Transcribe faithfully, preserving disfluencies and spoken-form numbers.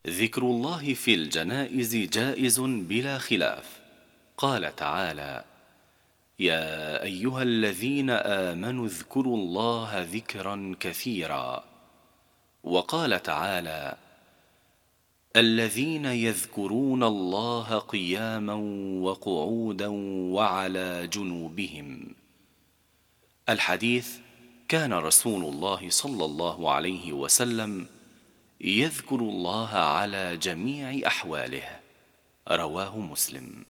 ذكر الله في الجنائز جائز بلا خلاف. قال تعالى: يا أيها الذين آمنوا اذكروا الله ذكرا كثيرا. وقال تعالى: الذين يذكرون الله قياما وقعودا وعلى جنوبهم. الحديث: كان رسول الله صلى الله عليه وسلم يذكر الله على جميع أحواله. رواه مسلم.